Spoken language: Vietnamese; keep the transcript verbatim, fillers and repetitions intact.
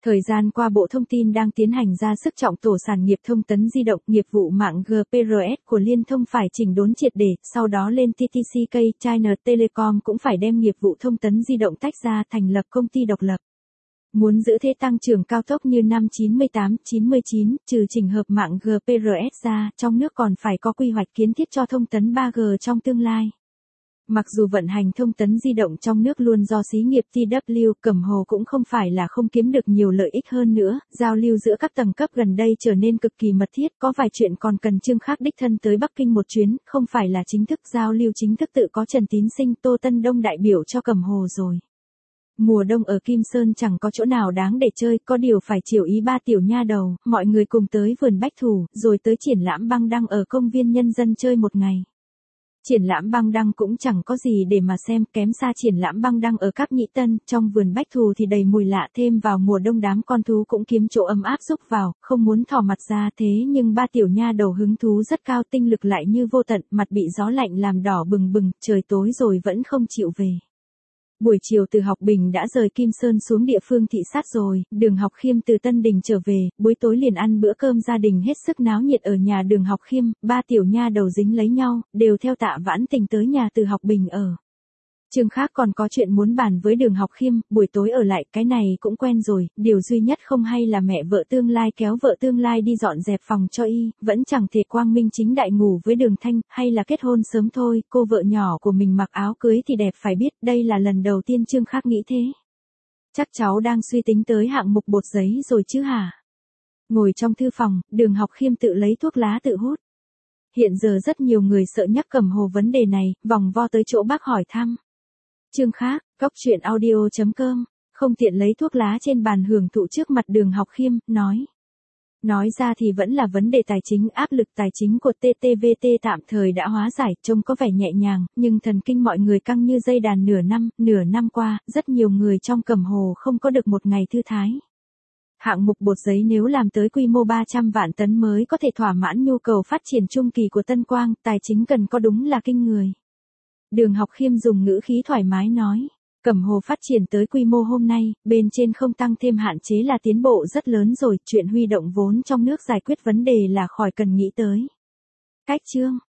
Thời gian qua Bộ Thông tin đang tiến hành ra sức trọng tổ sản nghiệp thông tấn di động, nghiệp vụ mạng G P R S của Liên Thông phải chỉnh đốn triệt để, sau đó lên T T C K, China Telecom cũng phải đem nghiệp vụ thông tấn di động tách ra thành lập công ty độc lập. Muốn giữ thế tăng trưởng cao tốc như năm chín mươi tám chín mươi chín, trừ chỉnh hợp mạng G P R S ra, trong nước còn phải có quy hoạch kiến thiết cho thông tấn ba G trong tương lai. Mặc dù vận hành thông tấn di động trong nước luôn do xí nghiệp T W, Cẩm Hồ cũng không phải là không kiếm được nhiều lợi ích hơn nữa, giao lưu giữa các tầng cấp gần đây trở nên cực kỳ mật thiết, có vài chuyện còn cần Trương Khắc đích thân tới Bắc Kinh một chuyến, không phải là chính thức giao lưu chính thức tự có Trần Tín Sinh, Tô Tân Đông đại biểu cho Cẩm Hồ rồi. Mùa đông ở Kim Sơn chẳng có chỗ nào đáng để chơi, có điều phải chiều ý ba tiểu nha đầu, mọi người cùng tới vườn bách thù, rồi tới triển lãm băng đăng ở công viên nhân dân chơi một ngày. Triển lãm băng đăng cũng chẳng có gì để mà xem, kém xa triển lãm băng đăng ở Cáp Nhĩ Tân, trong vườn bách thù thì đầy mùi lạ, thêm vào mùa đông đám con thú cũng kiếm chỗ ấm áp rúc vào, không muốn thò mặt ra, thế nhưng ba tiểu nha đầu hứng thú rất cao, tinh lực lại như vô tận, mặt bị gió lạnh làm đỏ bừng bừng, trời tối rồi vẫn không chịu về. Buổi chiều từ Học Bình đã rời Kim Sơn xuống địa phương thị sát rồi, Đường Học Khiêm từ Tân Đình trở về, buổi tối liền ăn bữa cơm gia đình hết sức náo nhiệt ở nhà Đường Học Khiêm, ba tiểu nha đầu dính lấy nhau, đều theo Tạ Vãn Tình tới nhà Từ Học Bình ở. Trương Khắc còn có chuyện muốn bàn với Đường Học Khiêm, buổi tối ở lại, cái này cũng quen rồi, điều duy nhất không hay là mẹ vợ tương lai kéo vợ tương lai đi dọn dẹp phòng cho y, vẫn chẳng thể quang minh chính đại ngủ với Đường Thanh, hay là kết hôn sớm thôi, cô vợ nhỏ của mình mặc áo cưới thì đẹp phải biết, đây là lần đầu tiên Trương Khắc nghĩ thế. Chắc cháu đang suy tính tới hạng mục bột giấy rồi chứ hả? Ngồi trong thư phòng, Đường Học Khiêm tự lấy thuốc lá tự hút. Hiện giờ rất nhiều người sợ nhắc Cẩm Hồ vấn đề này, vòng vo tới chỗ bác hỏi thăm. Trương Khắc, góc chuyện audio chấm com, không tiện lấy thuốc lá trên bàn hưởng thụ trước mặt Đường Học Khiêm, nói. Nói ra thì vẫn là vấn đề tài chính, áp lực tài chính của T T V T tạm thời đã hóa giải, trông có vẻ nhẹ nhàng, nhưng thần kinh mọi người căng như dây đàn nửa năm, nửa năm qua, rất nhiều người trong Cẩm Hồ không có được một ngày thư thái. Hạng mục bột giấy nếu làm tới quy mô ba trăm vạn tấn mới có thể thỏa mãn nhu cầu phát triển trung kỳ của Tân Quang, tài chính cần có đúng là kinh người. Đường Học Khiêm dùng ngữ khí thoải mái nói, Cẩm Hồ phát triển tới quy mô hôm nay, bên trên không tăng thêm hạn chế là tiến bộ rất lớn rồi, chuyện huy động vốn trong nước giải quyết vấn đề là khỏi cần nghĩ tới. Cách chương